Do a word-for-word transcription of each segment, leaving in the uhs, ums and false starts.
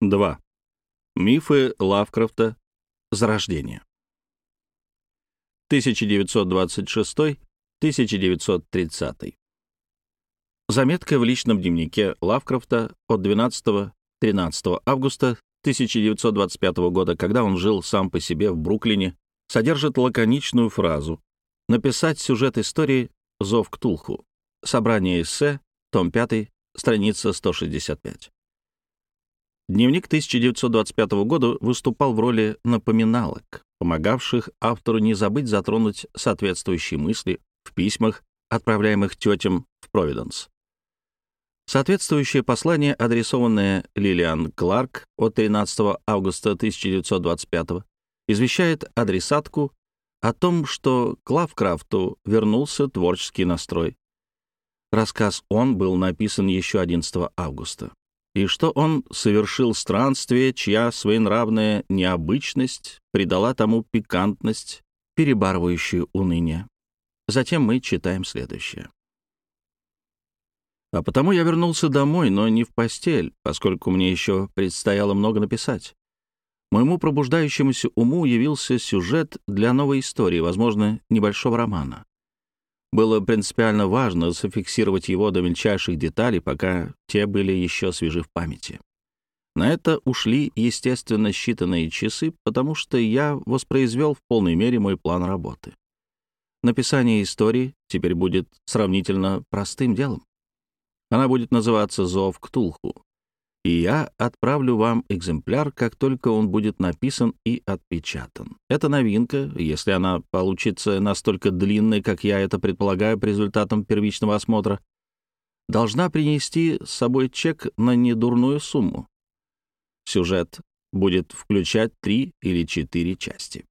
два. Мифы Лавкрафта. Зарождение. тысяча девятьсот двадцать шестой — тысяча девятьсот тридцатый. Заметка в личном дневнике Лавкрафта от двенадцатого-тринадцатого августа тысяча девятьсот двадцать пятого года, когда он жил сам по себе в Бруклине, содержит лаконичную фразу «Написать сюжет истории «Зов Ктулху». Собрание эссе, том пятый, страница сто шестьдесят пять. Дневник тысяча девятьсот двадцать пятого года выступал в роли напоминалок, помогавших автору не забыть затронуть соответствующие мысли в письмах, отправляемых тетям в Провиденс. Соответствующее послание, адресованное Лилиан Кларк от тринадцатого августа тысяча девятьсот двадцать пятого, извещает адресатку о том, что к Лавкрафту вернулся творческий настрой. Рассказ «Он» был написан еще одиннадцатого августа, и что он совершил странствие, чья своенравная необычность придала тому пикантность, перебарывающую уныние. Затем мы читаем следующее. А потому я вернулся домой, но не в постель, поскольку мне еще предстояло много написать. Моему пробуждающемуся уму явился сюжет для новой истории, возможно, небольшого романа. Было принципиально важно зафиксировать его до мельчайших деталей, пока те были еще свежи в памяти. На это ушли, естественно, считанные часы, потому что я воспроизвел в полной мере мой план работы. Написание истории теперь будет сравнительно простым делом. Она будет называться «Зов Ктулху», и я отправлю вам экземпляр, как только он будет написан и отпечатан. Это новинка, если она получится настолько длинной, как я это предполагаю по результатам первичного осмотра, должна принести с собой чек на недурную сумму. Сюжет будет включать три или четыре части.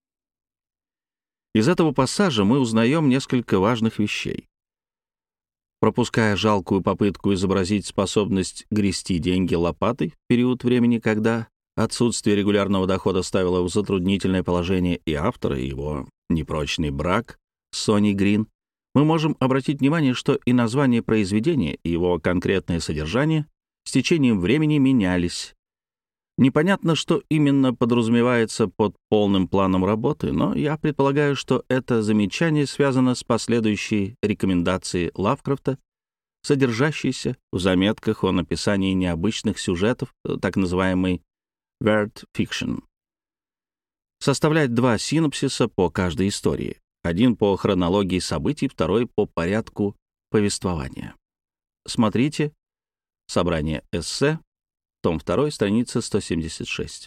Из этого пассажа мы узнаем несколько важных вещей. Пропуская жалкую попытку изобразить способность грести деньги лопатой в период времени, когда отсутствие регулярного дохода ставило в затруднительное положение и автора, и его непрочный брак с Соней Грин, мы можем обратить внимание, что и название произведения, и его конкретное содержание с течением времени менялись. Непонятно, что именно подразумевается под полным планом работы, но я предполагаю, что это замечание связано с последующей рекомендацией Лавкрафта, содержащейся в заметках о написании необычных сюжетов, так называемый weird fiction. Составлять два синопсиса по каждой истории. Один по хронологии событий, второй по порядку повествования. Смотрите «Собрание эссе», том два, страница сто семьдесят шесть.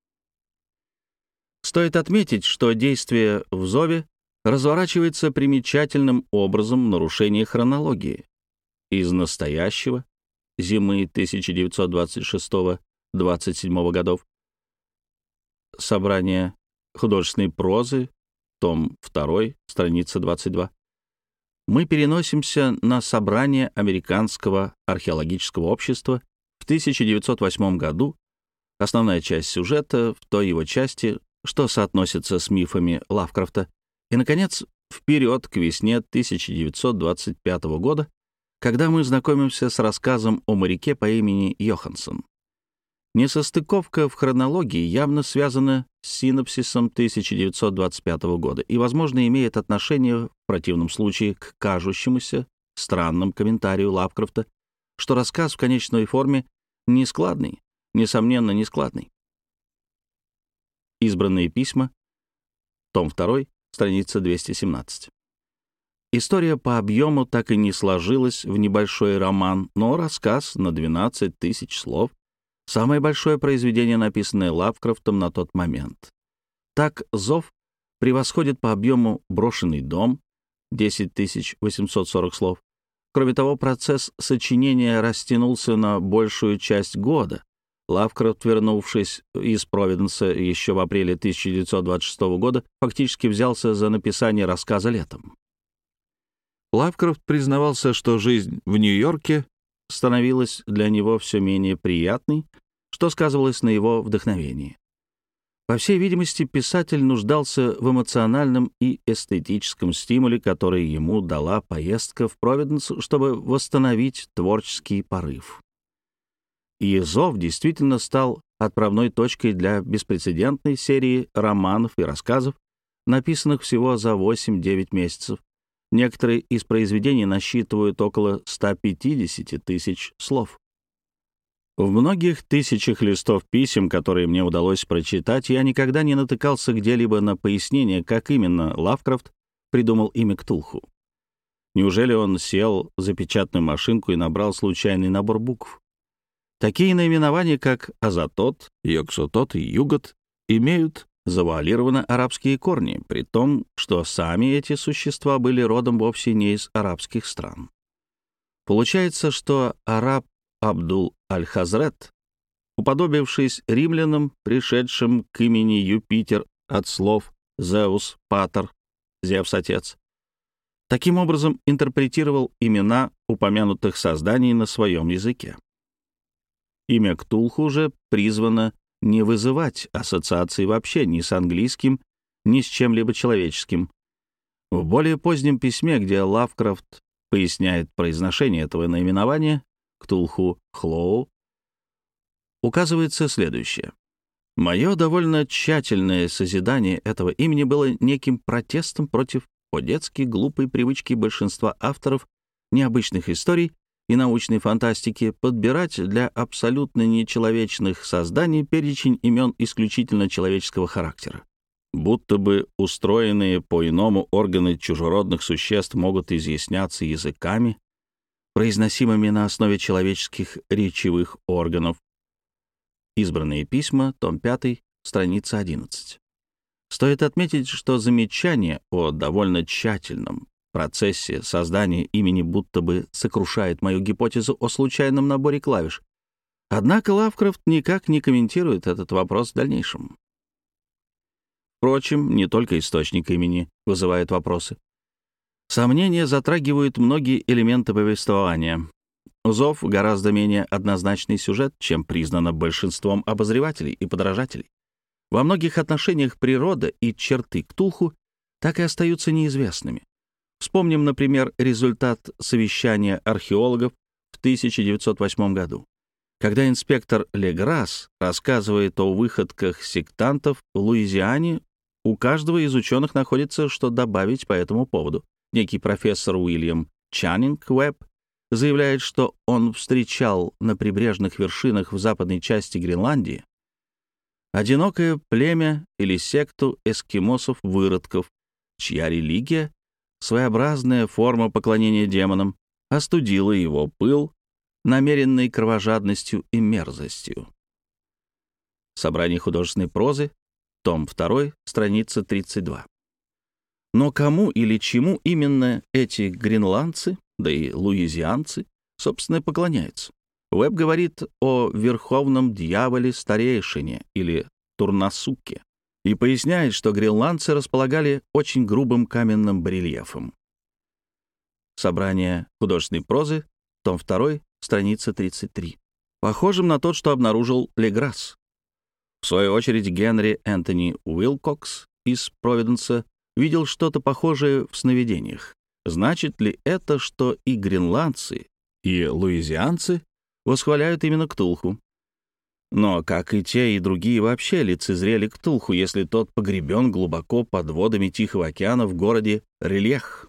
Стоит отметить, что действие в «Зове» разворачивается примечательным образом в нарушении хронологии. Из настоящего, зимы тысяча девятьсот двадцать шестого — двадцать седьмого годов, собрание художественной прозы, том два, страница двадцать два, мы переносимся на собрание Американского археологического общества в тысяча девятьсот восьмом году, основная часть сюжета в той его части, что соотносится с мифами Лавкрафта, и, наконец, вперед к весне тысяча девятьсот двадцать пятого года, когда мы знакомимся с рассказом о моряке по имени Йоханссон. Несостыковка в хронологии явно связана с синопсисом тысяча девятьсот двадцать пятого года и, возможно, имеет отношение в противном случае к кажущемуся странным комментарию Лавкрафта, что рассказ в конечной форме нескладный, несомненно, нескладный. Избранные письма, том два, страница двести семнадцать. История по объему так и не сложилась в небольшой роман, но рассказ на двенадцать тысяч слов — самое большое произведение, написанное Лавкрафтом на тот момент. Так «Зов» превосходит по объему «Брошенный дом» — десять тысяч восемьсот сорок слов. Кроме того, процесс сочинения растянулся на большую часть года. Лавкрафт, вернувшись из Провиденса еще в апреле тысяча девятьсот двадцать шестого года, фактически взялся за написание рассказа летом. Лавкрафт признавался, что жизнь в Нью-Йорке становилась для него все менее приятной, что сказывалось на его вдохновении. По всей видимости, писатель нуждался в эмоциональном и эстетическом стимуле, который ему дала поездка в Провиденс, чтобы восстановить творческий порыв. И «Зов» действительно стал отправной точкой для беспрецедентной серии романов и рассказов, написанных всего за восемь-девять месяцев. Некоторые из произведений насчитывают около ста пятидесяти тысяч слов. В многих тысячах листов писем, которые мне удалось прочитать, я никогда не натыкался где-либо на пояснение, как именно Лавкрафт придумал имя Ктулху. Неужели он сел за печатную машинку и набрал случайный набор букв? Такие наименования, как Азатот, Йоксотот и Югот, имеют завуалированно арабские корни, при том, что сами эти существа были родом вовсе не из арабских стран. Получается, что араб Абдул аль-Хазрет, уподобившись римлянам, пришедшим к имени Юпитер от слов «Зеус», «Патер», «Зевс, отец», таким образом интерпретировал имена упомянутых созданий на своем языке. Имя Ктулху же призвано не вызывать ассоциаций вообще ни с английским, ни с чем-либо человеческим. В более позднем письме, где Лавкрафт поясняет произношение этого наименования, Ктулху Хлоу, указывается следующее. Мое довольно тщательное созидание этого имени было неким протестом против по-детски глупой привычки большинства авторов необычных историй и научной фантастики подбирать для абсолютно нечеловечных созданий перечень имен исключительно человеческого характера. Будто бы устроенные по-иному органы чужеродных существ могут изъясняться языками, произносимыми на основе человеческих речевых органов. Избранные письма, том пятый, страница одиннадцать. Стоит отметить, что замечание о довольно тщательном процессе создания имени будто бы сокрушает мою гипотезу о случайном наборе клавиш. Однако Лавкрафт никак не комментирует этот вопрос в дальнейшем. Впрочем, не только источник имени вызывает вопросы. Сомнения затрагивают многие элементы повествования. «Зов» — гораздо менее однозначный сюжет, чем признано большинством обозревателей и подражателей. Во многих отношениях природа и черты Ктулху так и остаются неизвестными. Вспомним, например, результат совещания археологов в тысяча девятьсот восьмом году, когда инспектор Леграсс рассказывает о выходках сектантов в Луизиане. У каждого из ученых находится, что добавить по этому поводу. Некий профессор Уильям Чаннинг-Уэбб заявляет, что он встречал на прибрежных вершинах в западной части Гренландии одинокое племя или секту эскимосов-выродков, чья религия, своеобразная форма поклонения демонам, остудила его пыл намеренной кровожадностью и мерзостью. Собрание художественной прозы, том второй, страница тридцать два. Но кому или чему именно эти гренландцы, да и луизианцы, собственно, поклоняются? Уэбб говорит о верховном дьяволе-старейшине или Турнасуке и поясняет, что гренландцы располагали очень грубым каменным барельефом. Собрание художественной прозы, том второй, страница тридцать три. Похожим на тот, что обнаружил Леграсс. В свою очередь, Генри Энтони Уилкокс из Провиденса видел что-то похожее в сновидениях. Значит ли это, что и гренландцы, и луизианцы восхваляют именно Ктулху? Но, как и те, и другие вообще лицезрели Ктулху, если тот погребен глубоко под водами Тихого океана в городе Рельех.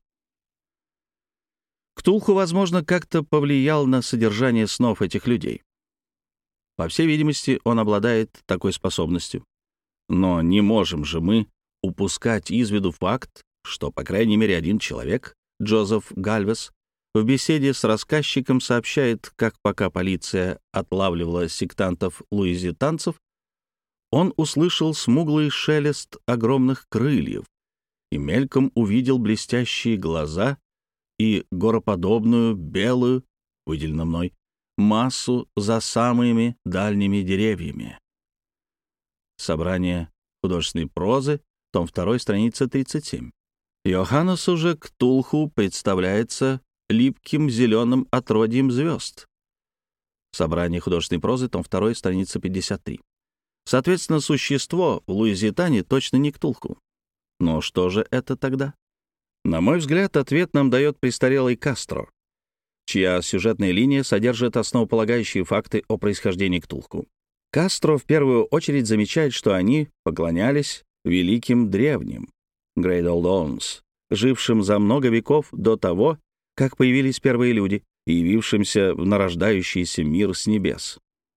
Ктулху, возможно, как-то повлиял на содержание снов этих людей. По всей видимости, он обладает такой способностью. Но не можем же мы упускать из виду факт, что, по крайней мере, один человек, Джозеф Гальвес, в беседе с рассказчиком сообщает, как пока полиция отлавливала сектантов-луизитанцев, он услышал смуглый шелест огромных крыльев и мельком увидел блестящие глаза и гороподобную белую, выделено мной, массу за самыми дальними деревьями. Собрание художественной прозы, том второй, страница тридцать семь. Йоханнесу же Ктулху представляется липким зеленым отродьем звезд. Собрание художественной прозы, том второй, страница пятьдесят три. Соответственно, существо в Луизитане точно не Ктулху. Но что же это тогда? На мой взгляд, ответ нам дает престарелый Кастро. чья сюжетная линия содержит основополагающие факты о происхождении Ктулху. Кастро в первую очередь замечает, что они поклонялись великим древним, Great Old Ones, жившим за много веков до того, как появились первые люди, и явившимся в нарождающийся мир с небес.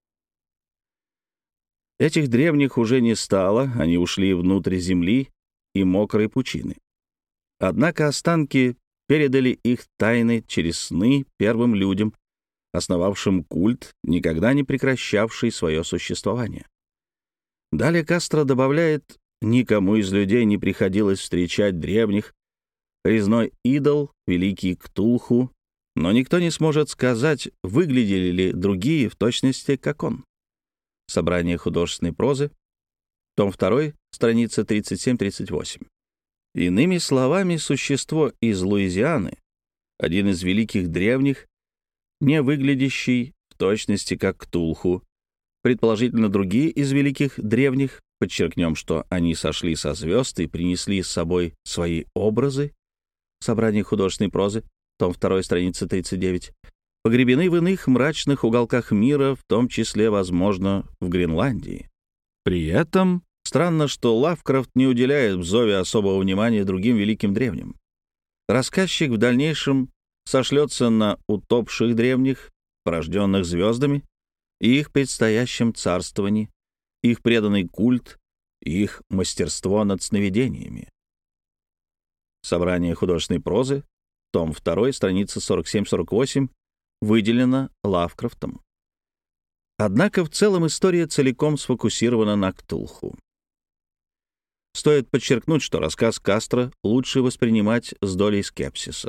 Этих древних уже не стало, они ушли внутрь земли и мокрой пучины. Однако останки передали их тайны через сны первым людям, основавшим культ, никогда не прекращавший свое существование. Далее Кастро добавляет, никому из людей не приходилось встречать древних, резной идол, великий Ктулху, но никто не сможет сказать, выглядели ли другие в точности, как он. Собрание художественной прозы, том два, страница тридцать семь тридцать восемь. Иными словами, существо из Луизианы, один из великих древних, не выглядящий в точности как Ктулху, предположительно другие из великих древних, подчеркнем, что они сошли со звезд и принесли с собой свои образы, собрание художественной прозы, том два, страница тридцать девять, погребены в иных мрачных уголках мира, в том числе, возможно, в Гренландии. При этом странно, что Лавкрафт не уделяет в зове особого внимания другим великим древним. Рассказчик в дальнейшем сошлется на утопших древних, порожденных звездами, и их предстоящем царствовании, их преданный культ, их мастерство над сновидениями. Собрание художественной прозы, том два, страница сорок семь сорок восемь, выделено Лавкрафтом. Однако в целом история целиком сфокусирована на Ктулху. Стоит подчеркнуть, что рассказ Кастро лучше воспринимать с долей скепсиса.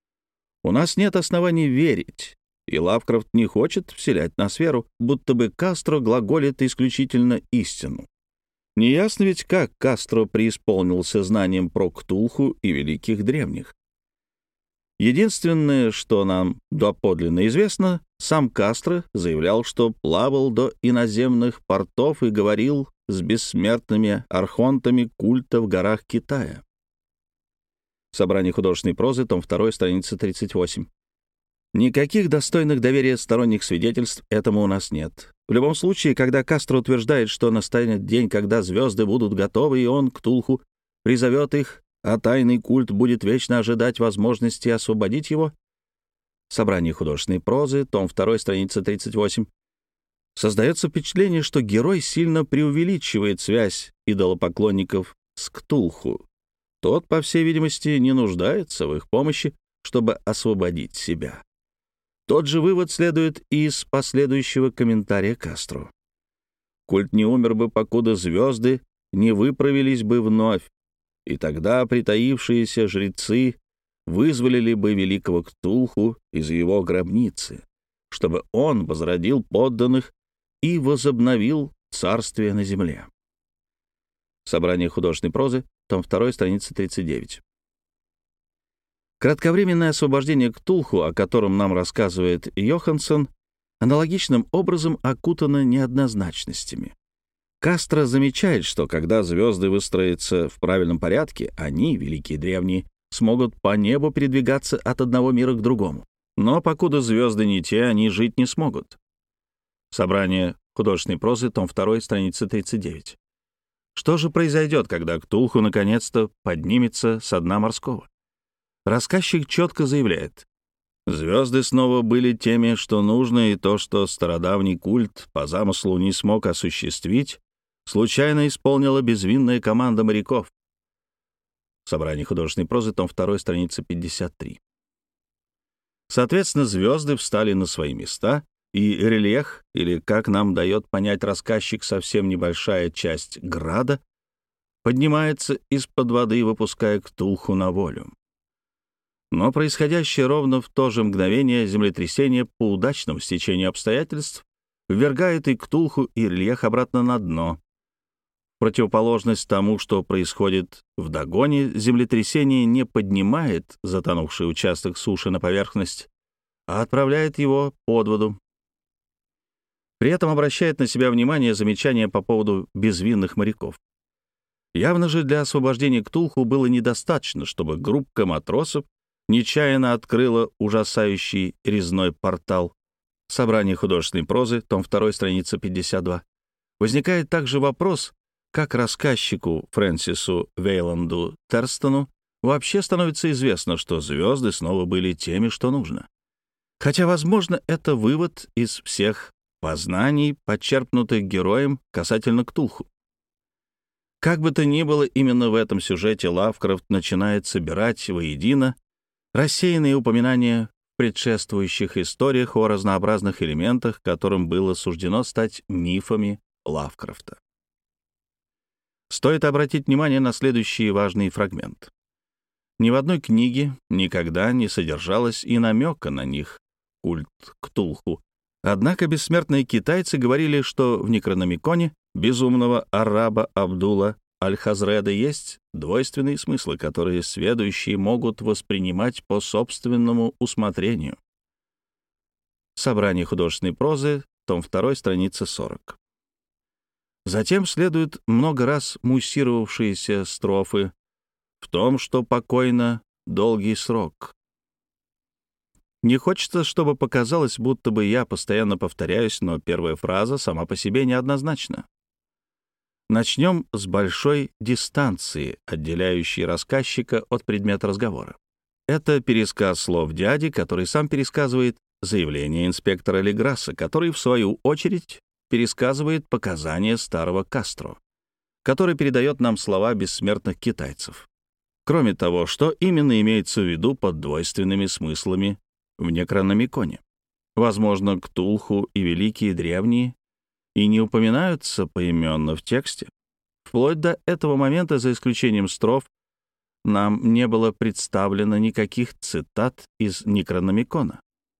У нас нет оснований верить, и Лавкрафт не хочет вселять нас веру, будто бы Кастро глаголит исключительно истину. Неясно ведь, как Кастро преисполнился знанием про Ктулху и великих древних. Единственное, что нам доподлинно известно, сам Кастро заявлял, что плавал до иноземных портов и говорил с бессмертными архонтами культа в горах Китая. Собрание художественной прозы, том два, страница тридцать восемь. Никаких достойных доверия сторонних свидетельств этому у нас нет. В любом случае, когда Кастро утверждает, что настанет день, когда звезды будут готовы, и он, Ктулху, призовет их, а тайный культ будет вечно ожидать возможности освободить его. Собрание художественной прозы, том два, страница тридцать восемь. Создается впечатление, что герой сильно преувеличивает связь идолопоклонников с Ктулху. Тот, по всей видимости, не нуждается в их помощи, чтобы освободить себя. Тот же вывод следует и из последующего комментария Кастро. Культ не умер бы, покуда звезды не выправились бы вновь, и тогда притаившиеся жрецы вызволили бы великого Ктулху из его гробницы, чтобы он возродил подданных и возобновил царствие на земле. Собрание художественной прозы, том два, страница тридцать девять. Кратковременное освобождение Ктулху, о котором нам рассказывает Йоханссон, аналогичным образом окутано неоднозначностями. Кастро замечает, что когда звезды выстроятся в правильном порядке, они, великие древние, смогут по небу передвигаться от одного мира к другому. Но покуда звезды не те, они жить не смогут. Собрание художественной прозы, том два, страница тридцать девять. Что же произойдет, когда Ктулху наконец-то поднимется со дна морского? Рассказчик четко заявляет: звезды снова были теми, что нужно, и то, что стародавний культ по замыслу не смог осуществить, случайно исполнила безвинная команда моряков. Собрание художественной прозы, том два, страница пятьдесят три. Соответственно, звезды встали на свои места, и рельеф, или, как нам дает понять рассказчик, совсем небольшая часть града, поднимается из-под воды, выпуская Ктулху на волю. Но происходящее ровно в то же мгновение землетрясение по удачному стечению обстоятельств ввергает и Ктулху, и рельеф обратно на дно. В противоположность тому, что происходит в догоне, землетрясение не поднимает затонувший участок суши на поверхность, а отправляет его под воду. При этом обращает на себя внимание замечания по поводу безвинных моряков. Явно же для освобождения Ктулху было недостаточно, чтобы группа матросов нечаянно открыла ужасающий резной портал. Собрание художественной прозы, том два, страница пятьдесят два. Возникает также вопрос, как рассказчику Фрэнсису Вейланду Терстону вообще становится известно, что звезды снова были теми, что нужно. Хотя, возможно, это вывод из всех познаний, подчерпнутых героем касательно Ктулху. Как бы то ни было, именно в этом сюжете Лавкрафт начинает собирать воедино рассеянные упоминания в предшествующих историях о разнообразных элементах, которым было суждено стать мифами Лавкрафта. Стоит обратить внимание на следующий важный фрагмент. Ни в одной книге никогда не содержалось и намека на них, культ Ктулху. Однако бессмертные китайцы говорили, что в Некрономиконе безумного араба Абдула Аль-Хазреда есть двойственные смыслы, которые сведущие могут воспринимать по собственному усмотрению. Собрание художественной прозы, том два, страница сорок. Затем следуют много раз муссировавшиеся строфы в том, что покойно долгий срок. Не хочется, чтобы показалось, будто бы я постоянно повторяюсь, но первая фраза сама по себе неоднозначна. Начнем с большой дистанции, отделяющей рассказчика от предмета разговора. Это пересказ слов дяди, который сам пересказывает заявление инспектора Леграсса, который, в свою очередь, пересказывает показания старого Кастро, который передает нам слова бессмертных китайцев. Кроме того, что именно имеется в виду под двойственными смыслами в Некрономиконе? Возможно, Ктулху и Великие Древние и не упоминаются поименно в тексте. Вплоть до этого момента, за исключением строф, нам не было представлено никаких цитат из Некрономикона.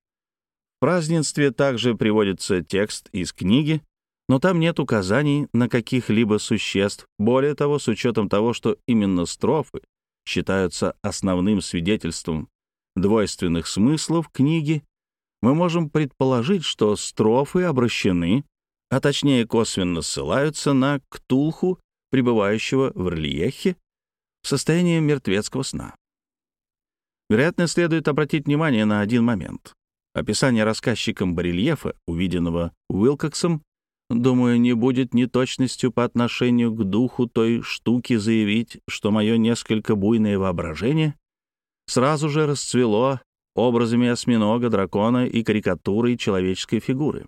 В празднестве также приводится текст из книги, но там нет указаний на каких-либо существ. Более того, с учетом того, что именно строфы считаются основным свидетельством двойственных смыслов книги, мы можем предположить, что строфы обращены, а точнее косвенно ссылаются на Ктулху, пребывающего в Рельехе в состоянии мертвецкого сна. Вероятно, следует обратить внимание на один момент. Описание рассказчиком барельефа, увиденного Уилкоксом, думаю, не будет неточностью по отношению к духу той штуки заявить, что мое несколько буйное воображение сразу же расцвело образами осьминога, дракона и карикатурой человеческой фигуры.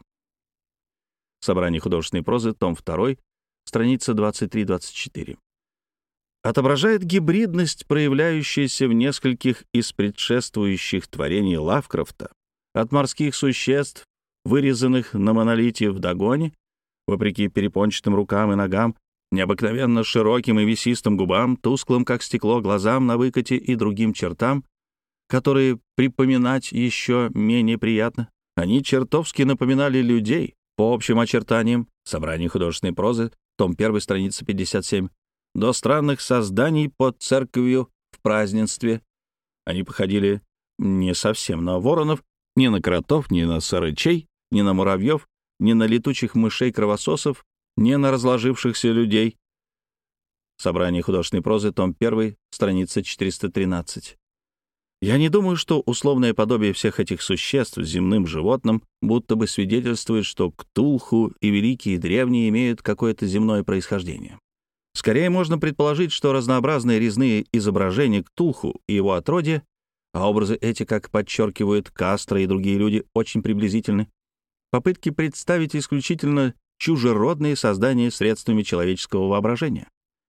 Собрание художественной прозы, том два, страница двадцать три двадцать четыре. Отображает гибридность, проявляющуюся в нескольких из предшествующих творений Лавкрафта, от морских существ, вырезанных на монолите в Дагоне, вопреки перепончатым рукам и ногам, необыкновенно широким и мясистым губам, тусклым, как стекло, глазам на выкате и другим чертам, которые припоминать еще менее приятно. Они чертовски напоминали людей по общим очертаниям. Собрание художественной прозы, том один, страница пятьдесят семь. До странных созданий под церковью в празднестве. Они походили не совсем на воронов, ни на кротов, ни на сарычей, ни на муравьев, ни на летучих мышей-кровососов, ни на разложившихся людей. Собрание художественной прозы, том один, страница четыреста тринадцать. Я не думаю, что условное подобие всех этих существ земным животным будто бы свидетельствует, что Ктулху и Великие Древние имеют какое-то земное происхождение. Скорее можно предположить, что разнообразные резные изображения Ктулху и его отродья, а образы эти, как подчеркивают Кастро и другие люди, очень приблизительны, попытки представить исключительно чужеродные создания средствами человеческого воображения.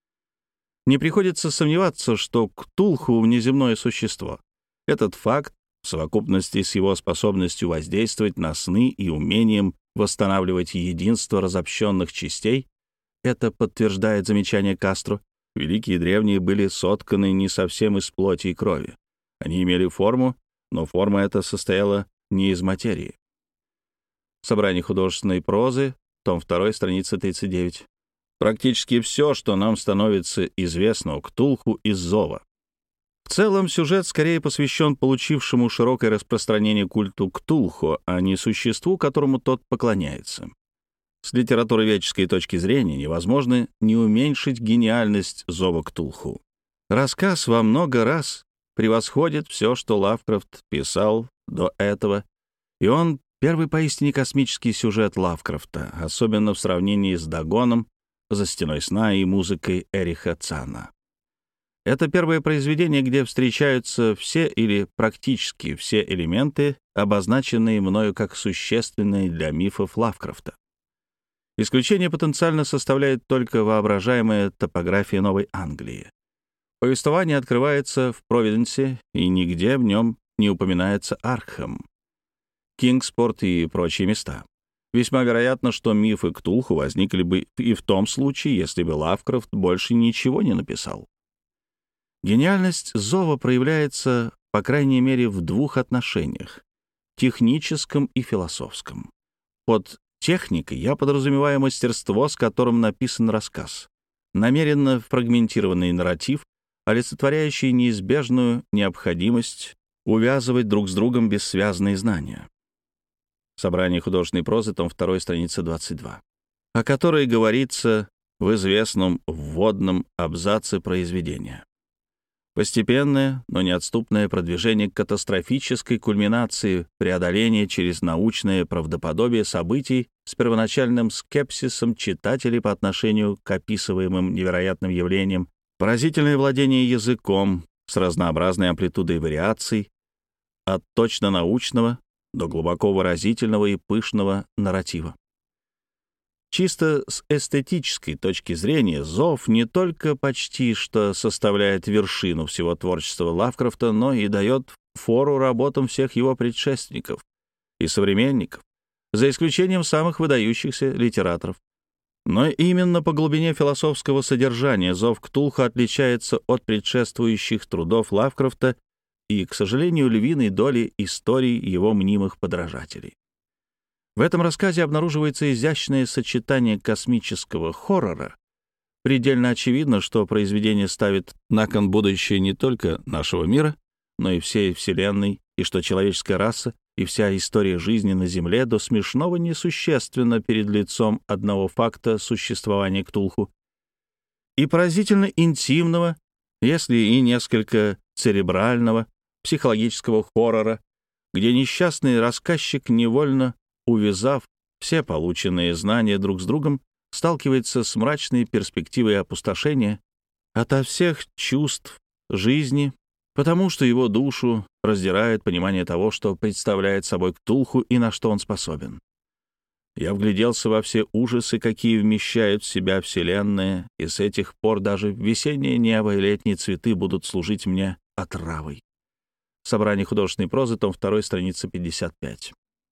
Не приходится сомневаться, что Ктулху — внеземное существо. Этот факт, в совокупности с его способностью воздействовать на сны и умением восстанавливать единство разобщенных частей, это подтверждает замечание Кастро. Великие древние были сотканы не совсем из плоти и крови. Они имели форму, но форма эта состояла не из материи. Собрание художественной прозы, том два, страница тридцать девять. Практически все, что нам становится известно о Ктулху из зова. В целом, сюжет скорее посвящен получившему широкое распространение культу Ктулху, а не существу, которому тот поклоняется. С литературоведческой точки зрения невозможно не уменьшить гениальность зова Ктулху. Рассказ во много раз превосходит все, что Лавкрафт писал до этого, и он первый поистине космический сюжет Лавкрафта, особенно в сравнении с «Дагоном», «За стеной сна» и музыкой Эриха Цана. Это первое произведение, где встречаются все или практически все элементы, обозначенные мною как существенные для мифов Лавкрафта. Исключение потенциально составляет только воображаемая топография Новой Англии. Повествование открывается в Провиденсе, и нигде в нем не упоминается Аркхэм, Кингспорт и прочие места. Весьма вероятно, что мифы Ктулху возникли бы и в том случае, если бы Лавкрафт больше ничего не написал. Гениальность зова проявляется, по крайней мере, в двух отношениях — техническом и философском. Под техникой я подразумеваю мастерство, с которым написан рассказ, намеренно фрагментированный нарратив, олицетворяющий неизбежную необходимость увязывать друг с другом бессвязные знания. Собрание художественной прозы, том два, страница двадцать два, о которой говорится в известном вводном абзаце произведения. Постепенное, но неотступное продвижение к катастрофической кульминации преодоления через научное правдоподобие событий с первоначальным скепсисом читателей по отношению к описываемым невероятным явлениям, поразительное владение языком с разнообразной амплитудой вариаций, от точно научного до глубоко выразительного и пышного нарратива. Чисто с эстетической точки зрения «Зов» не только почти что составляет вершину всего творчества Лавкрафта, но и дает фору работам всех его предшественников и современников, за исключением самых выдающихся литераторов. Но именно по глубине философского содержания «Зов Ктулху» отличается от предшествующих трудов Лавкрафта и, к сожалению, львиной доли историй его мнимых подражателей. В этом рассказе обнаруживается изящное сочетание космического хоррора. Предельно очевидно, что произведение ставит на кон будущее не только нашего мира, но и всей Вселенной, и что человеческая раса и вся история жизни на Земле до смешного несущественна перед лицом одного факта существования Ктулху, и поразительно интимного, если и несколько церебрального, психологического хоррора, где несчастный рассказчик, невольно увязав все полученные знания друг с другом, сталкивается с мрачной перспективой опустошения ото всех чувств жизни, потому что его душу раздирает понимание того, что представляет собой Ктулху и на что он способен. Я вгляделся во все ужасы, какие вмещают в себя Вселенная, и с этих пор даже весеннее небо и летние цветы будут служить мне отравой. Собрание художественной прозы, том два, страница пятьдесят пять.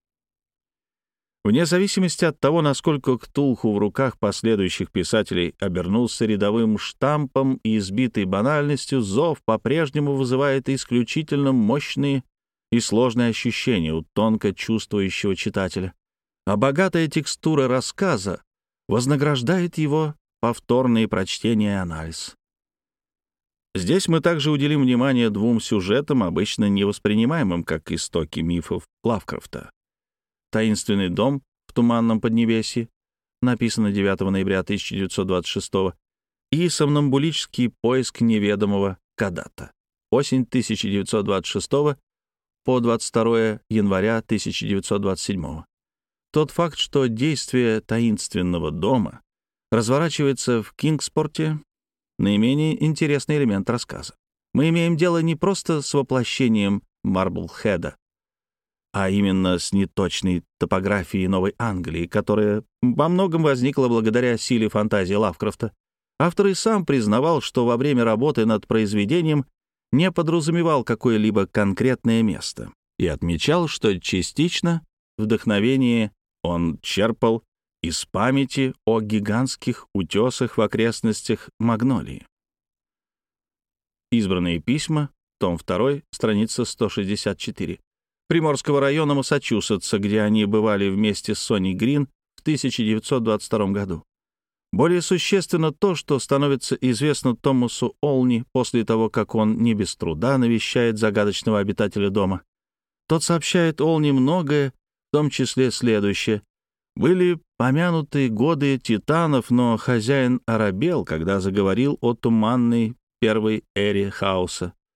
Вне зависимости от того, насколько Ктулху в руках последующих писателей обернулся рядовым штампом и избитой банальностью, «Зов» по-прежнему вызывает исключительно мощные и сложные ощущения у тонко чувствующего читателя, а богатая текстура рассказа вознаграждает его повторные прочтения и анализ. Здесь мы также уделим внимание двум сюжетам, обычно не воспринимаемым как истоки мифов Лавкрафта. «Таинственный дом в туманном Поднебесье», написано девятого ноября тысяча девятьсот двадцать шестого, и «Сомнамбулический поиск неведомого Кадата», осень тысяча девятьсот двадцать шестого по двадцать второе января тысяча девятьсот двадцать седьмого. Тот факт, что действие «Таинственного дома» разворачивается в Кингспорте, наименее интересный элемент рассказа. Мы имеем дело не просто с воплощением Марблхеда, а именно с неточной топографией Новой Англии, которая во многом возникла благодаря силе фантазии Лавкрафта. Автор и сам признавал, что во время работы над произведением не подразумевал какое-либо конкретное место и отмечал, что частично вдохновение он черпал из памяти о гигантских утесах в окрестностях Магнолии. Избранные письма, том два, страница сто шестьдесят четыре. Приморского района Массачусетса, где они бывали вместе с Соней Грин в тысяча девятьсот двадцать втором году. Более существенно то, что становится известно Томасу Олни после того, как он не без труда навещает загадочного обитателя дома. Тот сообщает Олни многое, в том числе следующее. Были помянуты годы титанов, но хозяин оробел, когда заговорил о туманной первой эре хаоса.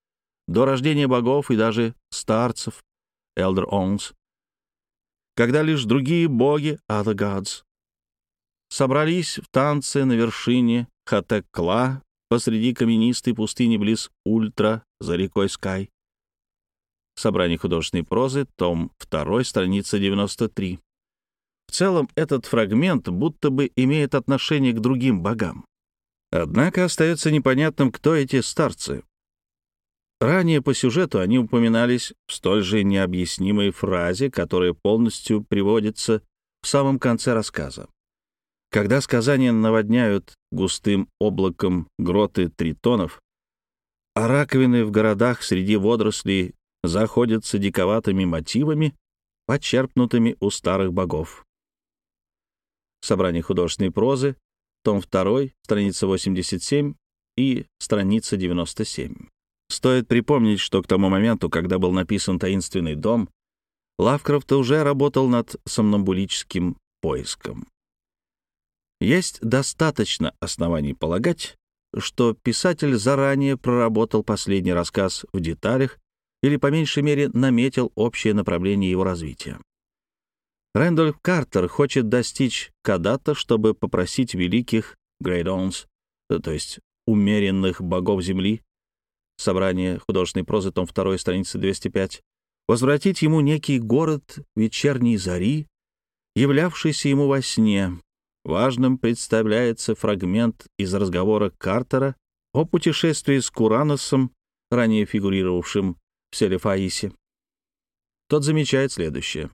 до рождения богов и даже старцев, Elder Ons, когда лишь другие боги, Other Gods, собрались в танце на вершине Хатек-Кла посреди каменистой пустыни близ Ультра за рекой Скай. Собрание художественной прозы, том два, страница девяносто три. В целом, этот фрагмент будто бы имеет отношение к другим богам. Однако остается непонятным, кто эти старцы. Ранее по сюжету они упоминались в столь же необъяснимой фразе, которая полностью приводится в самом конце рассказа. Когда сказания наводняют густым облаком гроты тритонов, а раковины в городах среди водорослей заходятся диковатыми мотивами, почерпнутыми у старых богов. Собрание художественной прозы, том два, страница восемьдесят семь и страница девяносто семь. Стоит припомнить, что к тому моменту, когда был написан «Таинственный дом», Лавкрафт уже работал над сомнамбулическим поиском. Есть достаточно оснований полагать, что писатель заранее проработал последний рассказ в деталях или, по меньшей мере, наметил общее направление его развития. Рэндольф Картер хочет достичь Кадата, чтобы попросить великих Great Ons, то есть умеренных богов Земли, собрание художественной прозы, том два, страница двести пять, возвратить ему некий город вечерней зари, являвшийся ему во сне. Важным представляется фрагмент из разговора Картера о путешествии с Кураносом, ранее фигурировавшим в Селефаисе. Тот замечает следующее.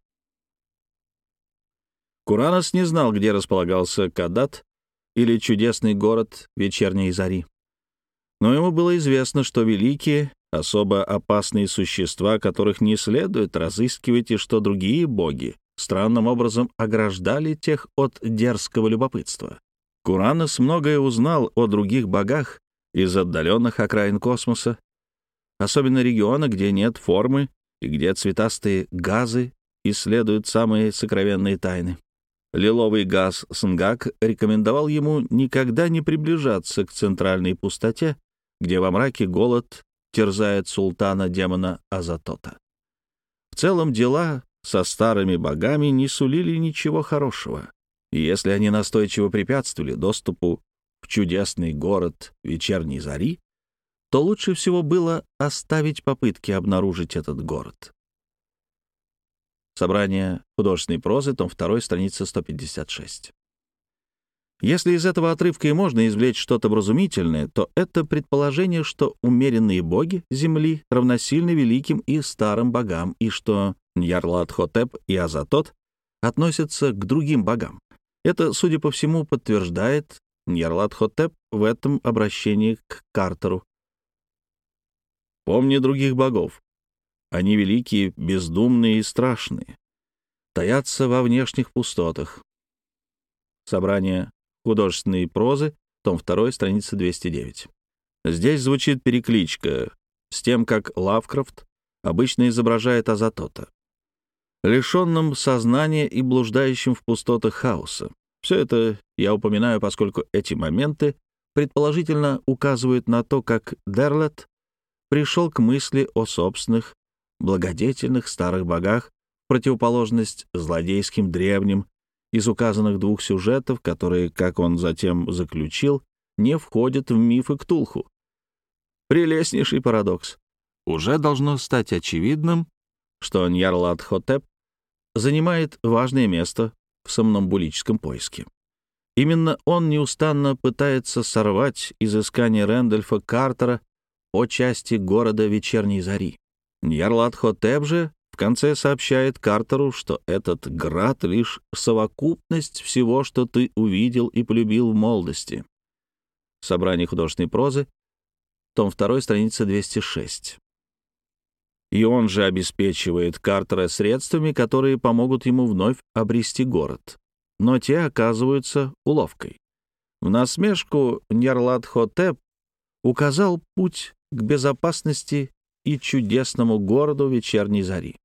Куранос не знал, где располагался Кадат или чудесный город вечерней зари. Но ему было известно, что великие, особо опасные существа, которых не следует разыскивать, и что другие боги странным образом ограждали тех от дерзкого любопытства. Куранос многое узнал о других богах из отдаленных окраин космоса, особенно региона, где нет формы и где цветастые газы исследуют самые сокровенные тайны. Лиловый газ Снгак рекомендовал ему никогда не приближаться к центральной пустоте, где во мраке голод терзает султана-демона Азатота. В целом дела со старыми богами не сулили ничего хорошего, и если они настойчиво препятствовали доступу в чудесный город вечерней зари, то лучше всего было оставить попытки обнаружить этот город. Собрание художественной прозы, том два, страница сто пятьдесят шесть. Если из этого отрывка и можно извлечь что-то вразумительное, то это предположение, что умеренные боги Земли равносильны великим и старым богам, и что Ньярлат-Хотеп и Азатот относятся к другим богам. Это, судя по всему, подтверждает Ньярлат-Хотеп в этом обращении к Картеру. «Помни других богов. Они великие, бездумные и страшные, таятся во внешних пустотах». Собрание художественной прозы, том два, страница двести девять. Здесь звучит перекличка с тем, как Лавкрафт обычно изображает Азатота, лишенным сознания и блуждающим в пустотах хаоса. Все это я упоминаю, поскольку эти моменты предположительно указывают на то, как Дерлет пришел к мысли о собственных благодетельных старых богах в противоположность злодейским древним из указанных двух сюжетов, которые, как он затем заключил, не входят в мифы Ктулху. Прелестнейший парадокс. Уже должно стать очевидным, что Ньярлат-Хотеп занимает важное место в сомнамбулическом поиске. Именно он неустанно пытается сорвать изыскание Рэндольфа Картера о части города вечерней зари. Ньярлат-Хотеп же в конце сообщает Картеру, что этот град — лишь совокупность всего, что ты увидел и полюбил в молодости. Собрание художественной прозы, том два, страница двести шесть. И он же обеспечивает Картера средствами, которые помогут ему вновь обрести город. Но те оказываются уловкой. В насмешку Ньярлат-Хотеп указал путь к безопасности и чудесному городу вечерней зари.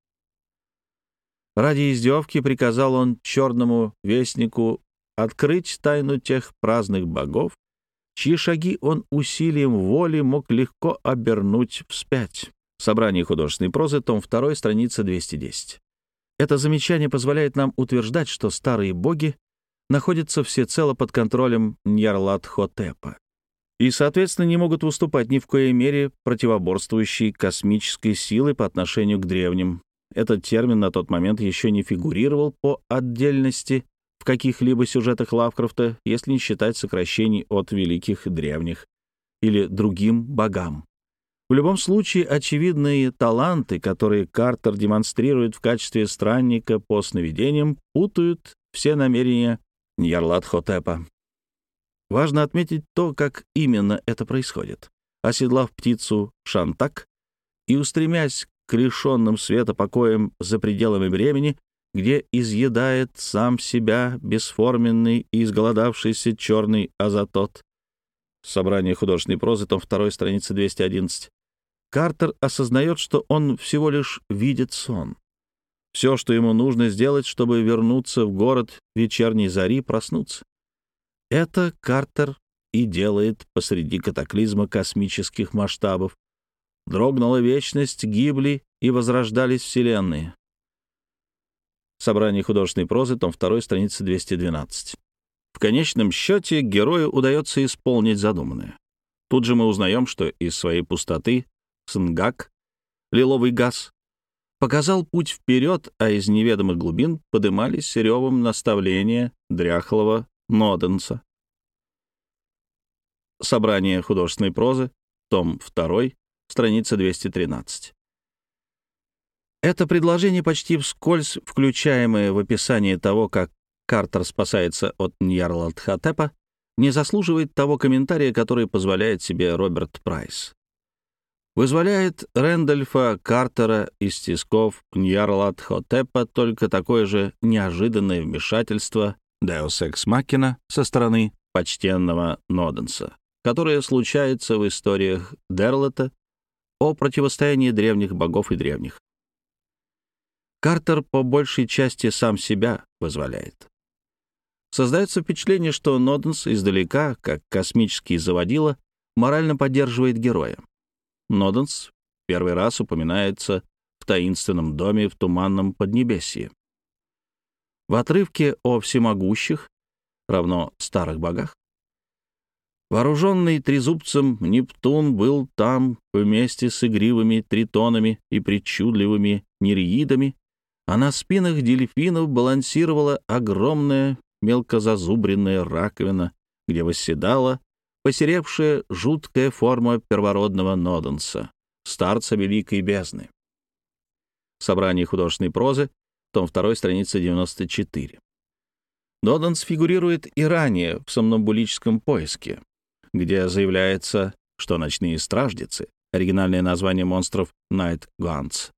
Ради издевки приказал он черному вестнику открыть тайну тех праздных богов, чьи шаги он усилием воли мог легко обернуть вспять. Собрание художественной прозы, том два, страница двести десять. Это замечание позволяет нам утверждать, что старые боги находятся всецело под контролем Ньярлатхотепа и, соответственно, не могут выступать ни в коей мере противоборствующей космической силы по отношению к древним. Этот термин на тот момент еще не фигурировал по отдельности в каких-либо сюжетах Лавкрафта, если не считать сокращений от великих древних или другим богам. В любом случае, очевидные таланты, которые Картер демонстрирует в качестве странника по сновидениям, путают все намерения Ньярлатхотепа. Важно отметить то, как именно это происходит. Оседлав птицу Шантак и устремясь к лишенным света покоям за пределами времени, где изъедает сам себя бесформенный и изголодавшийся черный азотот. Собрание художественной прозы, том два, страница двести одиннадцать. Картер осознает, что он всего лишь видит сон. Все, что ему нужно сделать, чтобы вернуться в город вечерней зари, проснуться. Это Картер и делает посреди катаклизма космических масштабов. Дрогнула вечность, гибли и возрождались вселенные. Собрание художественной прозы, том два, страница двести двенадцать. В конечном счете герою удается исполнить задуманное. Тут же мы узнаем, что из своей пустоты Снгак, лиловый газ, показал путь вперед, а из неведомых глубин подымались ревом наставления дряхлого Ноденса. Собрание художественной прозы, том два, страница двести тринадцать. Это предложение, почти вскользь включаемое в описание того, как Картер спасается от Ньярлатхотепа, не заслуживает того комментария, который позволяет себе Роберт Прайс. Вызволяет Рэндольфа Картера из тисков Ньярлатхотепа только такое же неожиданное вмешательство Deus Ex Machina со стороны почтенного Ноденса, которое случается в историях Дерлета о противостоянии древних богов и древних. Картер по большей части сам себя вызволяет. Создается впечатление, что Ноденс издалека, как космический заводила, морально поддерживает героя. Ноденс первый раз упоминается в таинственном доме в туманном Поднебесье. В отрывке о всемогущих, равно старых богах, вооруженный трезубцем Нептун был там вместе с игривыми тритонами и причудливыми нереидами, а на спинах дельфинов балансировала огромная мелкозазубренная раковина, где восседала посеревшая жуткая форма первородного Ноденса, старца Великой Бездны. Собрание художественной прозы, том два, страница девяносто четыре. Ноденс фигурирует и ранее в сомнамбулическом поиске, где заявляется, что ночные стражницы, оригинальное название монстров Night Guns,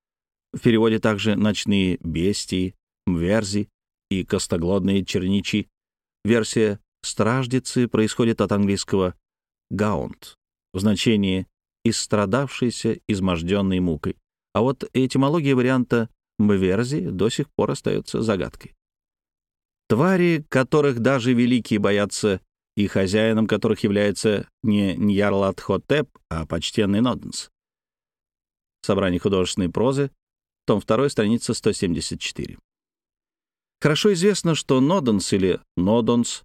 в переводе также ночные бестии, мверзи и костоглотные черничи. Версия «стражницы» происходит от английского «gaunt» в значении «истрадавшийся, изможденный мукой», а вот этимология варианта «мверзи» до сих пор остается загадкой. Твари, которых даже великие боятся, и хозяином которых является не Ньярлатхотеп, а почтенный Ноденс. Собрание художественной прозы, том два, страница сто семьдесят четыре. Хорошо известно, что Ноденс или Нодонс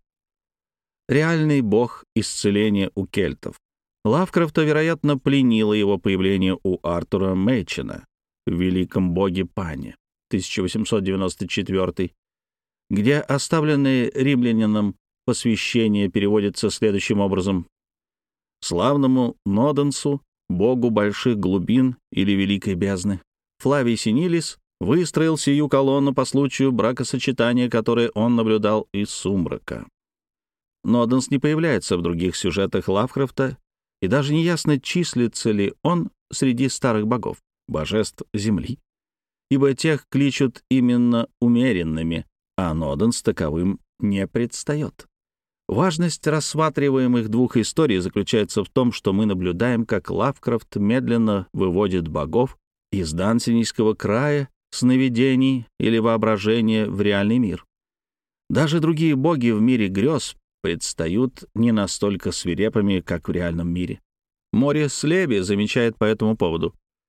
— реальный бог исцеления у кельтов. Лавкрафта, вероятно, пленило его появление у Артура Мэйчена в «Великом боге Пане» тысяча восемьсот девяносто четвёртый, где оставленное римлянином посвящение переводится следующим образом: «Славному Ноденсу, богу больших глубин или великой бездны, Флавий Синилис выстроил сию колонну по случаю бракосочетания, которое он наблюдал из сумрака». Ноденс не появляется в других сюжетах Лавкрафта, и даже неясно, числится ли он среди старых богов, божеств земли, ибо тех кличут именно умеренными, а Ноденс таковым не предстает. Важность рассматриваемых двух историй заключается в том, что мы наблюдаем, как Лавкрафт медленно выводит богов из Дансинийского края, сновидений или воображения в реальный мир. Даже другие боги в мире грез предстают не настолько свирепыми, как в реальном мире. Морис Леви замечает по этому поводу: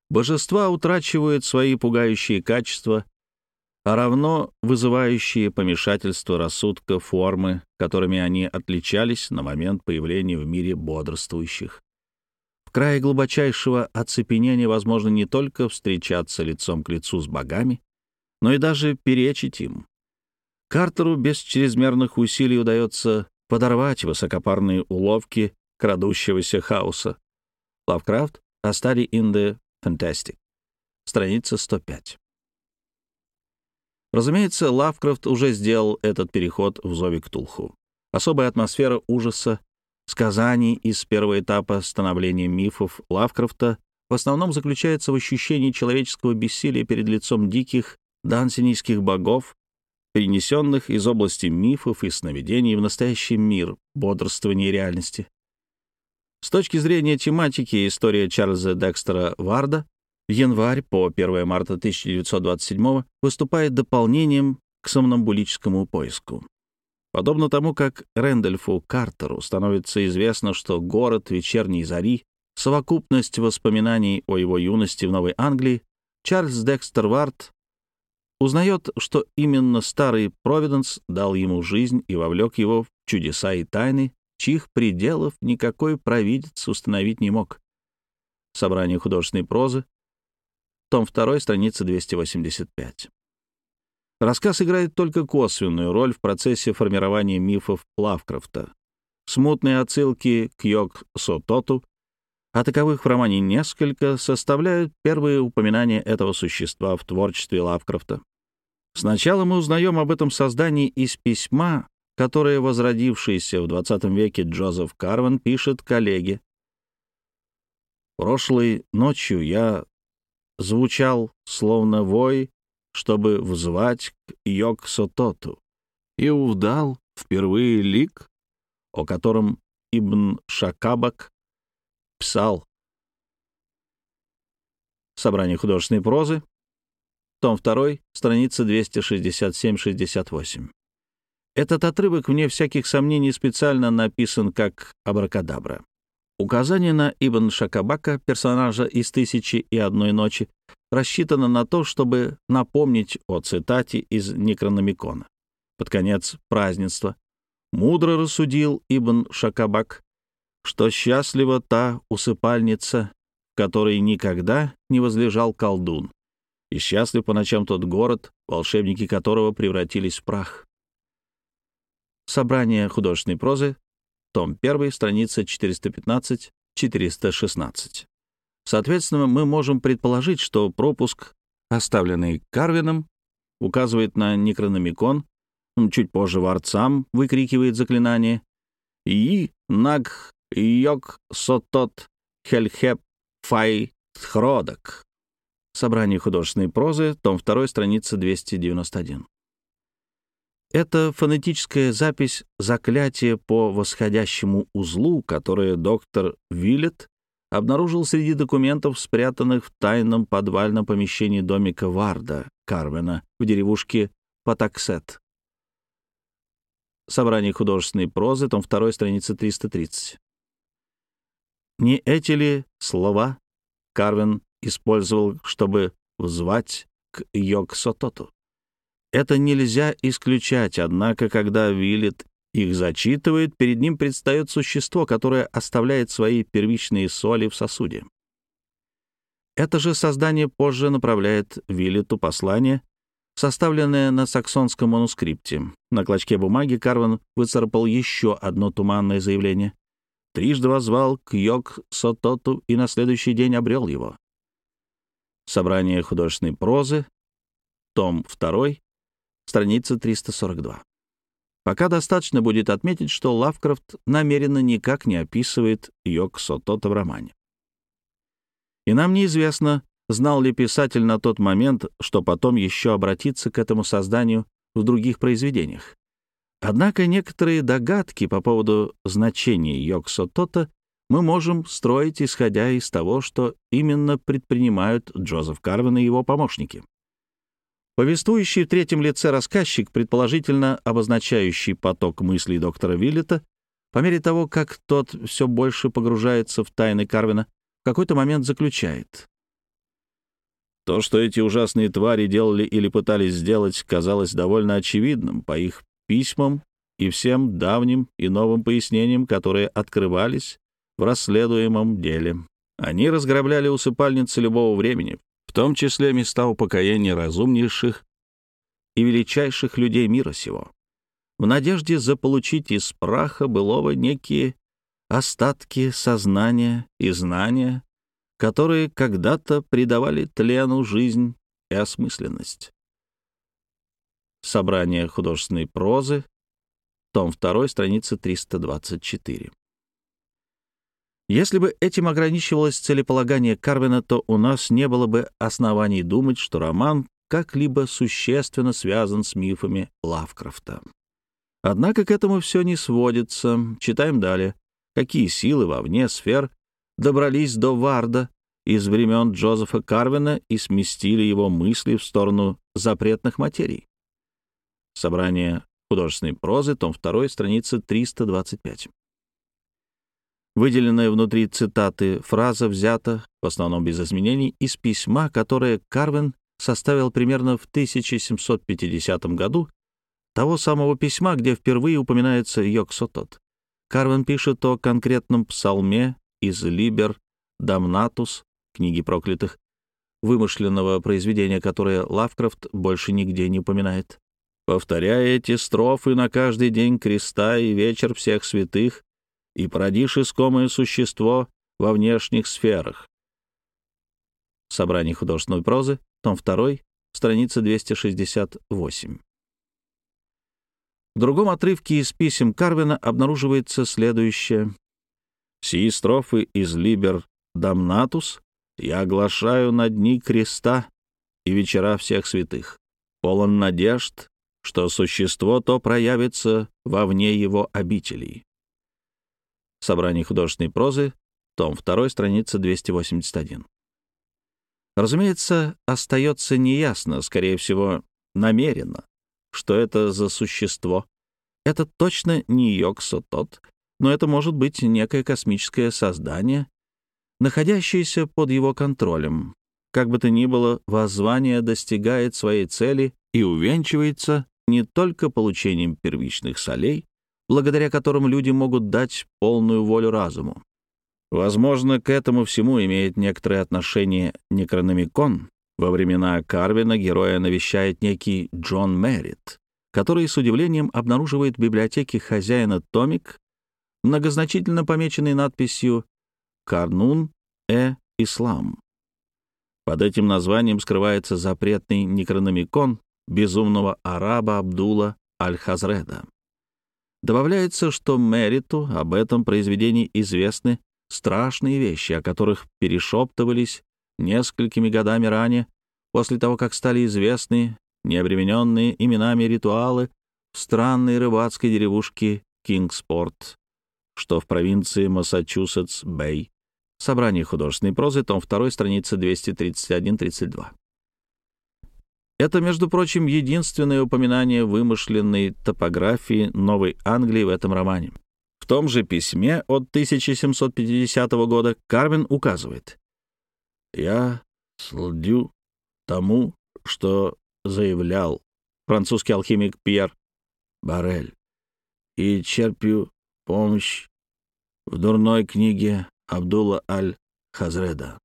Божества утрачивают свои пугающие качества, а равно вызывающие помешательство рассудка формы, которыми они отличались на момент появления в мире бодрствующих. В крае глубочайшего оцепенения возможно не только встречаться лицом к лицу с богами, но и даже перечить им. Картеру без чрезмерных усилий удается подорвать высокопарные уловки крадущегося хаоса. Лавкрафт, A Study in the Fantastic, страница сто пять. Разумеется, Лавкрафт уже сделал этот переход в «Зове Ктулху». Особая атмосфера ужаса, сказаний из первого этапа становления мифов Лавкрафта в основном заключается в ощущении человеческого бессилия перед лицом диких дансинийских богов, перенесенных из области мифов и сновидений в настоящий мир бодрствования и реальности. С точки зрения тематики, история Чарльза Декстера Варда январь по первое марта тысяча девятьсот двадцать седьмого выступает дополнением к сомнамбулическому поиску. Подобно тому, как Рэндольфу Картеру становится известно, что город вечерней зари — совокупность воспоминаний о его юности в Новой Англии, Чарльз Декстер Вард узнает, что именно старый Провиденс дал ему жизнь и вовлек его в чудеса и тайны, чьих пределов никакой провидец установить не мог. Собрание художественной прозы, том два, страница двести восемьдесят пять. Рассказ играет только косвенную роль в процессе формирования мифов Лавкрафта. Смутные отсылки к Йог-Сототу, а таковых в романе несколько, составляют первые упоминания этого существа в творчестве Лавкрафта. Сначала мы узнаем об этом создании из письма, которое возродившийся в двадцатом веке Джозеф Карвен пишет коллеге. «Прошлой ночью я звучал, словно вой, чтобы взвать к Йог-Сототу, и увдал впервые лик, о котором Ибн Шакабак писал». Собрание художественной прозы, том два, страница двести шестьдесят семь шестьдесят восемь. Этот отрывок, вне всяких сомнений, специально написан как абракадабра. Указание на Ибн Шакабака, персонажа из «Тысячи и одной ночи», рассчитано на то, чтобы напомнить о цитате из Некрономикона. Под конец празднества «Мудро рассудил Ибн Шакабак, что счастлива та усыпальница, в которой никогда не возлежал колдун, и счастлив по ночам тот город, волшебники которого превратились в прах». Собрание художественной прозы, том один, страница четыреста пятнадцать четыреста шестнадцать. Соответственно, мы можем предположить, что пропуск, оставленный Карвином, указывает на Некрономикон, чуть позже Вард сам выкрикивает заклинание «И наг йог сотот хельхеп фай тхродак». Собрание художественной прозы, том два, страница двести девяносто один. Это фонетическая запись заклятия по восходящему узлу, которое доктор Виллет обнаружил среди документов, спрятанных в тайном подвальном помещении домика Варда Карвена в деревушке Патаксет. Собрание художественной прозы, том два, страница триста тридцать. Не эти ли слова Карвен использовал, чтобы взвать к Йог-Сототу? Это нельзя исключать, однако, когда Виллет их зачитывает, перед ним предстает существо, которое оставляет свои первичные соли в сосуде. Это же создание позже направляет Виллету послание, составленное на саксонском манускрипте. На клочке бумаги Карвен выцарапал еще одно туманное заявление. Трижды воззвал к Йог-Сототу и на следующий день обрел его. Собрание художественной прозы, том два, страница триста сорок два. Пока достаточно будет отметить, что Лавкрафт намеренно никак не описывает Йог-Сотота в романе. И нам неизвестно, знал ли писатель на тот момент, что потом еще обратиться к этому созданию в других произведениях. Однако некоторые догадки по поводу значения Йог-Сотота мы можем строить, исходя из того, что именно предпринимают Джозеф Карвен и его помощники. Повествующий в третьем лице рассказчик, предположительно обозначающий поток мыслей доктора Виллета, по мере того, как тот все больше погружается в тайны Карвена, в какой-то момент заключает: То, что эти ужасные твари делали или пытались сделать, казалось довольно очевидным по их письмам и всем давним и новым пояснениям, которые открывались в расследуемом деле. Они разграбляли усыпальницы любого времени, в том числе места упокоения разумнейших и величайших людей мира сего, в надежде заполучить из праха былого некие остатки сознания и знания, которые когда-то придавали тлену жизнь и осмысленность. Собрание художественной прозы, том два, страница триста двадцать четыре. Если бы этим ограничивалось целеполагание Карвина, то у нас не было бы оснований думать, что роман как-либо существенно связан с мифами Лавкрафта. Однако к этому все не сводится. Читаем далее. Какие силы вовне сфер добрались до Варда из времен Джозефа Карвина и сместили его мысли в сторону запретных материй. Собрание художественной прозы, том два, страница триста двадцать пять. Выделенная внутри цитаты фраза взята, в основном без изменений, из письма, которое Карвин составил примерно в тысяча семьсот пятидесятом году, того самого письма, где впервые упоминается Йог-Сотот. Карвин пишет о конкретном псалме из «Либер Дамнатус», книги проклятых, вымышленного произведения, которое Лавкрафт больше нигде не упоминает. «Повторяя эти строфы на каждый день креста и вечер всех святых, и породишь искомое существо во внешних сферах». Собрание художественной прозы, том два, страница двести шестьдесят восемь. В другом отрывке из писем Карвина обнаруживается следующее. «Сии строфы из «Либер Дамнатус» я оглашаю на дни креста и вечера всех святых, полон надежд, что существо то проявится вовне его обителей». Собрание художественной прозы, том два, страница двести восемьдесят один. Разумеется, остается неясно, скорее всего, намеренно, что это за существо. Это точно не Йог-Сотот, но это может быть некое космическое создание, находящееся под его контролем. Как бы то ни было, воззвание достигает своей цели и увенчивается не только получением первичных солей, благодаря которым люди могут дать полную волю разуму. Возможно, к этому всему имеет некоторое отношение Некрономикон. Во времена Карвина героя навещает некий Джон Мерритт, который с удивлением обнаруживает в библиотеке хозяина томик, многозначительно помеченный надписью «Карнун-э-Ислам». Под этим названием скрывается запретный Некрономикон безумного араба Абдула Аль-Хазреда. Добавляется, что Мерриту об этом произведении известны страшные вещи, о которых перешептывались несколькими годами ранее, после того, как стали известны необремененные именами ритуалы в странной рыбацкой деревушке Кингспорт, что в провинции Массачусетс-Бэй. Собрание художественной прозы, том два, страница двести тридцать один тридцать два. Это, между прочим, единственное упоминание вымышленной топографии Новой Англии в этом романе. В том же письме от тысяча семьсот пятидесятого года Карвин указывает: «Я следю тому, что заявлял французский алхимик Пьер Барель, и черплю помощь в дурной книге Абдула Аль-Хазреда».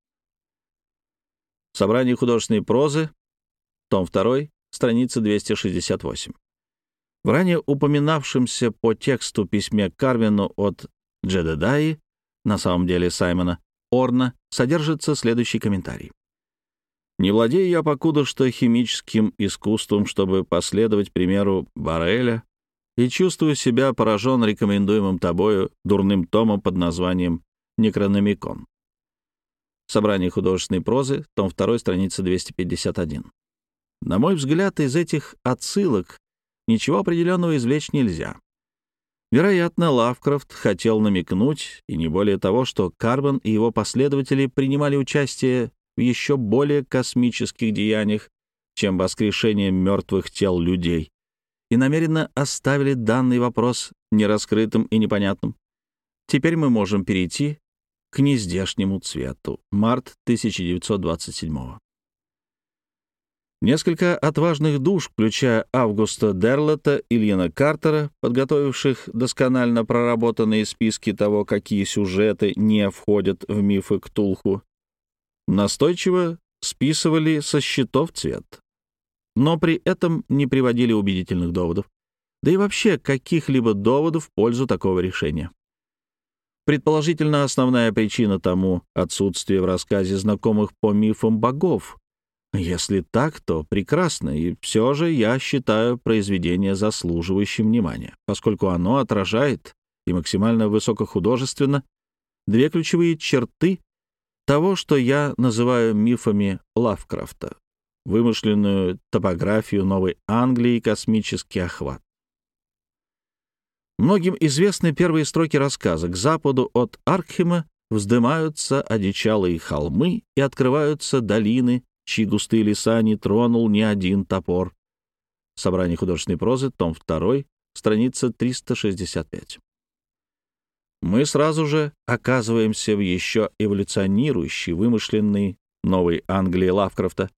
Собрание художественной прозы, том два, страница двести шестьдесят восемь. В ранее упоминавшемся по тексту письме Карвину от Джедедаи, на самом деле Саймона Орна, содержится следующий комментарий. «Не владею я покуда что химическим искусством, чтобы последовать примеру Барреля, и чувствую себя поражен рекомендуемым тобою дурным томом под названием «Некрономикон». Собрание художественной прозы, том два, страница двести пятьдесят один. На мой взгляд, из этих отсылок ничего определенного извлечь нельзя. Вероятно, Лавкрафт хотел намекнуть, и не более того, что Карвин и его последователи принимали участие в еще более космических деяниях, чем воскрешение мертвых тел людей, и намеренно оставили данный вопрос нераскрытым и непонятным. Теперь мы можем перейти к нездешнему цвету. Март тысяча девятьсот двадцать седьмого. Несколько отважных душ, включая Августа Дерлета и Лина Картера, подготовивших досконально проработанные списки того, какие сюжеты не входят в мифы Ктулху, настойчиво списывали со счетов цвет, но при этом не приводили убедительных доводов, да и вообще каких-либо доводов в пользу такого решения. Предположительно, основная причина тому — отсутствие в рассказе знакомых по мифам богов. Если так, то прекрасно, и все же я считаю произведение заслуживающим внимания, поскольку оно отражает, и максимально высокохудожественно, две ключевые черты того, что я называю мифами Лавкрафта: вымышленную топографию Новой Англии и космический охват. Многим известны первые строки рассказа. К западу от Аркхема вздымаются одичалые холмы и открываются долины, чьи густые леса не тронул ни один топор. Собрание художественной прозы, том два, страница триста шестьдесят пять. Мы сразу же оказываемся в еще эволюционирующей, вымышленной Новой Англии Лавкрафта,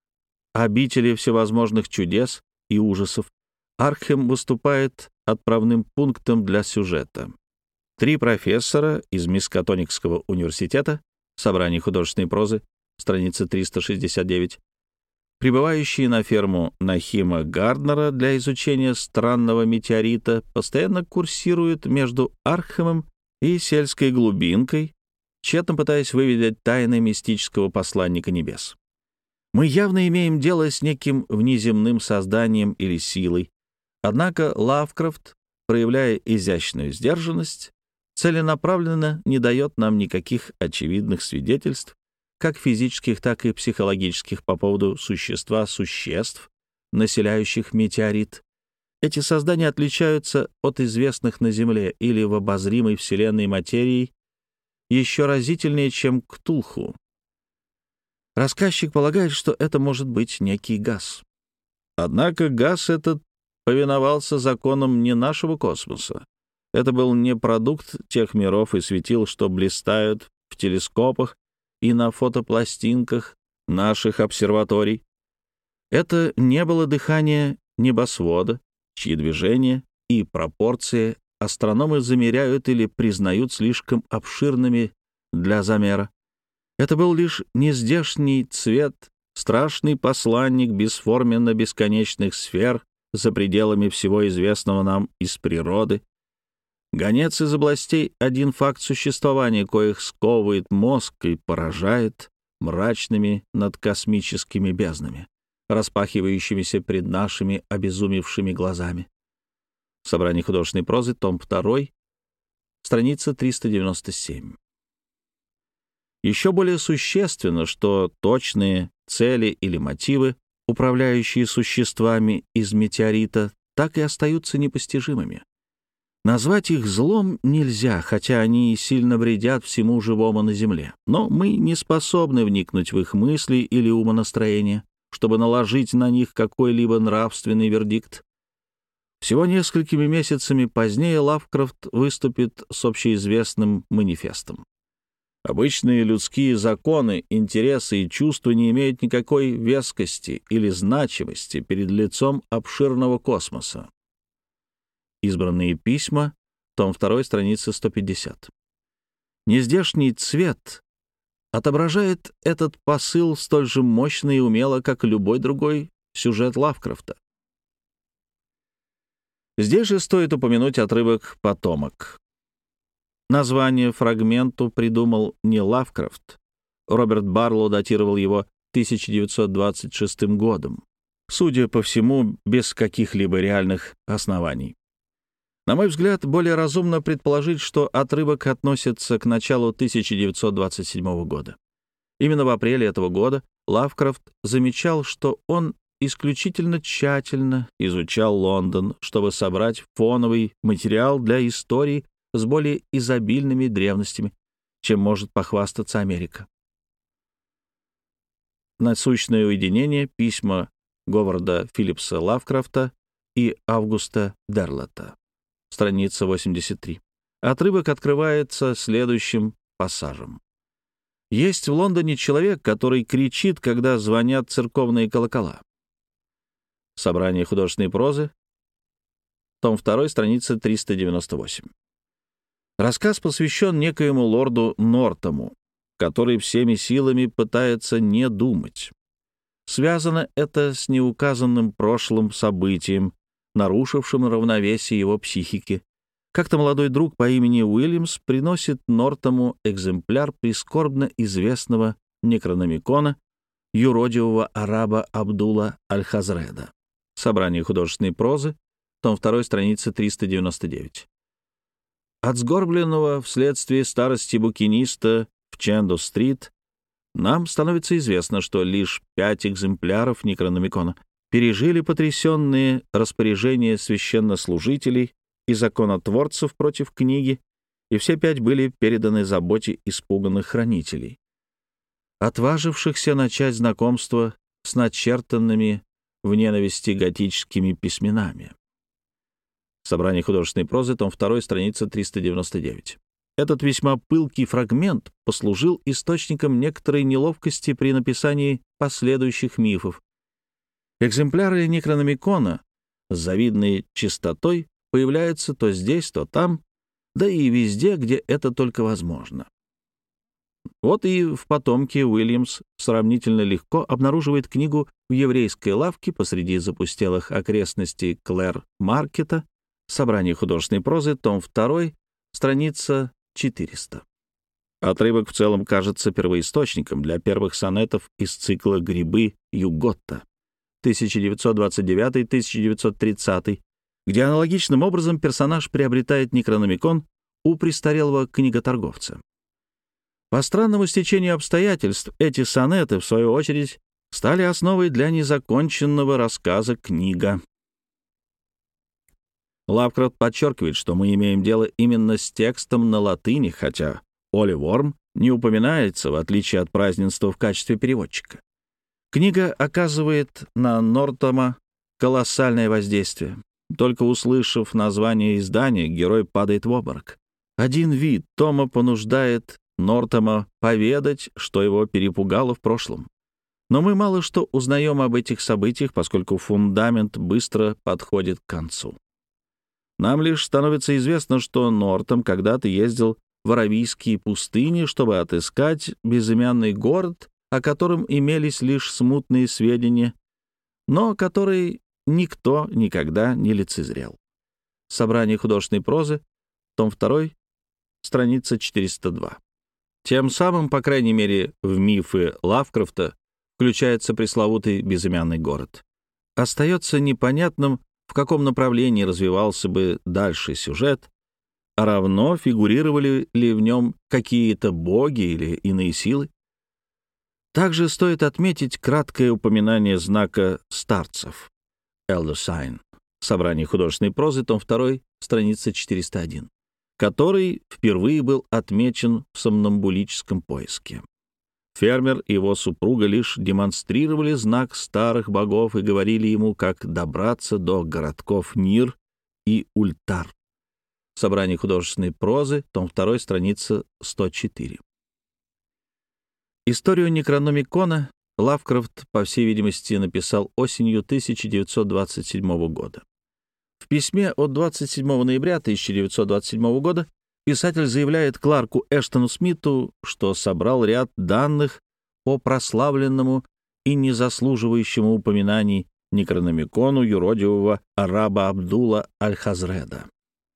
обители всевозможных чудес и ужасов. Аркхем выступает отправным пунктом для сюжета. Три профессора из Мискатоникского университета, собрание художественной прозы, страница триста шестьдесят девять, прибывающие на ферму Нахима Гарднера для изучения странного метеорита, постоянно курсируют между Аркхемом и сельской глубинкой, тщетно пытаясь выведать тайны мистического посланника небес. Мы явно имеем дело с неким внеземным созданием или силой, однако Лавкрафт, проявляя изящную сдержанность, целенаправленно не дает нам никаких очевидных свидетельств, как физических, так и психологических, по поводу существа существ, населяющих метеорит. Эти создания отличаются от известных на Земле или в обозримой Вселенной материи еще разительнее, чем Ктулху. Рассказчик полагает, что это может быть некий газ. Однако газ этот повиновался законам не нашего космоса. Это был не продукт тех миров и светил, что блистают в телескопах и на фотопластинках наших обсерваторий. Это не было дыхание небосвода, чьи движения и пропорции астрономы замеряют или признают слишком обширными для замера. Это был лишь нездешний цвет, страшный посланник бесформенно бесконечных сфер за пределами всего известного нам из природы, гонец из областей, один факт существования коих сковывает мозг и поражает мрачными над космическими безднами, распахивающимися пред нашими обезумевшими глазами. Собрание художественной прозы, том два, страница триста девяносто семь. Еще более существенно, что точные цели или мотивы, управляющие существами из метеорита, так и остаются непостижимыми. Назвать их злом нельзя, хотя они и сильно вредят всему живому на Земле. Но мы не способны вникнуть в их мысли или умонастроение, чтобы наложить на них какой-либо нравственный вердикт. Всего несколькими месяцами позднее Лавкрафт выступит с общеизвестным манифестом. Обычные людские законы, интересы и чувства не имеют никакой вескости или значимости перед лицом обширного космоса. Избранные письма, том два, страница сто пятьдесят. Нездешний цвет отображает этот посыл столь же мощно и умело, как любой другой сюжет Лавкрафта. Здесь же стоит упомянуть отрывок «Потомок». Название фрагменту придумал не Лавкрафт. Роберт Барлоу датировал его тысяча девятьсот двадцать шестым годом, судя по всему, без каких-либо реальных оснований. На мой взгляд, более разумно предположить, что отрывок относится к началу тысяча девятьсот двадцать седьмого года. Именно в апреле этого года Лавкрафт замечал, что он исключительно тщательно изучал Лондон, чтобы собрать фоновый материал для истории с более изобильными древностями, чем может похвастаться Америка. Насущное уединение. Письма Говарда Филлипса Лавкрафта и Августа Дерлета. Страница восемьдесят три. Отрывок открывается следующим пассажем. «Есть в Лондоне человек, который кричит, когда звонят церковные колокола. Собрание художественной прозы, том два, страница триста девяносто восемь. Рассказ посвящен некоему лорду Нортому, который всеми силами пытается не думать. Связано это с неуказанным прошлым событием, нарушившим равновесие его психики. Как-то молодой друг по имени Уильямс приносит Нортому экземпляр прискорбно известного некрономикона юродивого араба Абдула Аль-Хазреда. Собрание художественной прозы, том два, страница триста девяносто девять. От сгорбленного вследствие старости букиниста в Ченду-стрит нам становится известно, что лишь пять экземпляров некрономикона пережили потрясенные распоряжения священнослужителей и законотворцев против книги, и все пять были переданы заботе испуганных хранителей, отважившихся начать знакомство с начертанными в ненависти готическими письменами. Собрание художественной прозы, том два, страница триста девяносто девять. Этот весьма пылкий фрагмент послужил источником некоторой неловкости при написании последующих мифов. Экземпляры некрономикона с завидной частотой появляются то здесь, то там, да и везде, где это только возможно. Вот и в потомке Уильямс сравнительно легко обнаруживает книгу в еврейской лавке посреди запустелых окрестностей Клэр-маркета. Собрание художественной прозы, том два, страница четыреста. Отрывок в целом кажется первоисточником для первых сонетов из цикла «Грибы Юготта» тысяча девятьсот двадцать девятый — тысяча девятьсот тридцатый, где аналогичным образом персонаж приобретает некрономикон у престарелого книготорговца. По странному стечению обстоятельств эти сонеты, в свою очередь, стали основой для незаконченного рассказа «Книга». Лавкрафт подчеркивает, что мы имеем дело именно с текстом на латыни, хотя Оли Ворм не упоминается, в отличие от празднества, в качестве переводчика. Книга оказывает на Нортома колоссальное воздействие. Только услышав название издания, герой падает в обморок. Один вид тома понуждает Нортома поведать, что его перепугало в прошлом. Но мы мало что узнаем об этих событиях, поскольку фундамент быстро подходит к концу. Нам лишь становится известно, что Нортом когда-то ездил в аравийские пустыни, чтобы отыскать безымянный город, о котором имелись лишь смутные сведения, но который никто никогда не лицезрел. Собрание художественной прозы, том два, страница четыреста два. Тем самым, по крайней мере, в мифы Лавкрафта включается пресловутый безымянный город. Остается непонятным, в каком направлении развивался бы дальше сюжет, а равно фигурировали ли в нем какие-то боги или иные силы. Также стоит отметить краткое упоминание знака старцев Elder Sign, собрание художественной прозы, том два, страница четыреста один, который впервые был отмечен в сомнамбулическом поиске. Фермер и его супруга лишь демонстрировали знак старых богов и говорили ему, как добраться до городков Нир и Ультар. Собрание художественной прозы, том два, страница сто четыре. Историю некрономикона Лавкрафт, по всей видимости, написал осенью тысяча девятьсот двадцать седьмого года. В письме от двадцать седьмого ноября тысяча девятьсот двадцать седьмого года писатель заявляет Кларку Эштону Смиту, что собрал ряд данных по прославленному и незаслуживающему упоминаний некрономикону юродивого араба Абдула Аль-Хазреда.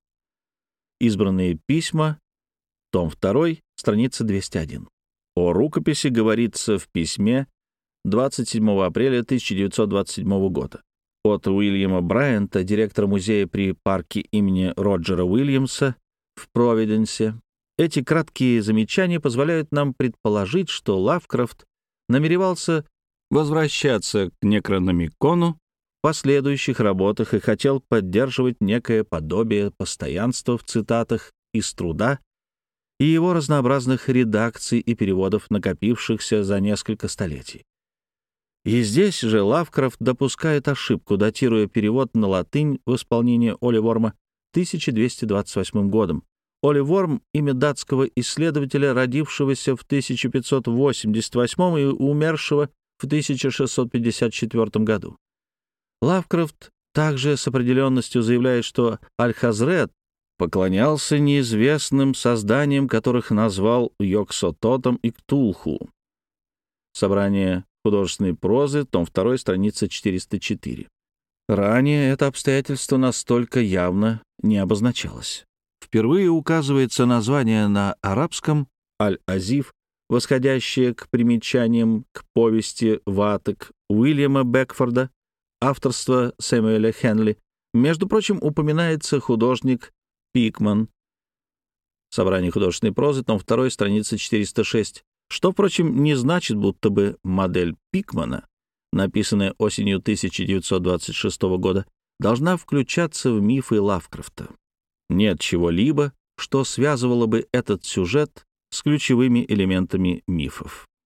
Избранные письма, том два, страница двести один. О рукописи говорится в письме двадцать седьмого апреля тысяча девятьсот двадцать седьмого года от Уильяма Брайанта, директора музея при парке имени Роджера Уильямса в Провиденсе. Эти краткие замечания позволяют нам предположить, что Лавкрафт намеревался возвращаться к некрономикону в последующих работах и хотел поддерживать некое подобие постоянства в цитатах из труда и его разнообразных редакций и переводов, накопившихся за несколько столетий. И здесь же Лавкрафт допускает ошибку, датируя перевод на латынь в исполнении Оли Ворма тысяча двести двадцать восьмым годом. Оли Ворм — имя датского исследователя, родившегося в тысяча пятьсот восемьдесят восьмом и умершего в тысяча шестьсот пятьдесят четвёртом году. Лавкрафт также с определенностью заявляет, что Аль-Хазрет поклонялся неизвестным созданиям, которых назвал Йог-Сототом и Ктулху. Собрание художественной прозы, том два, страница четыреста четыре. Ранее это обстоятельство настолько явно не обозначалось. Впервые указывается название на арабском «Аль-Азиф», восходящее к примечаниям к повести «Ватек» Уильяма Бекфорда, авторства Сэмюэля Хенли. Между прочим, упоминается художник Пикман. Собрание художественной прозы, том два, страница четыреста шесть, что, впрочем, не значит, будто бы модель Пикмана, написанная осенью тысяча девятьсот двадцать шестого года, должна включаться в мифы Лавкрафта. Нет чего-либо, что связывало бы этот сюжет с ключевыми элементами мифов.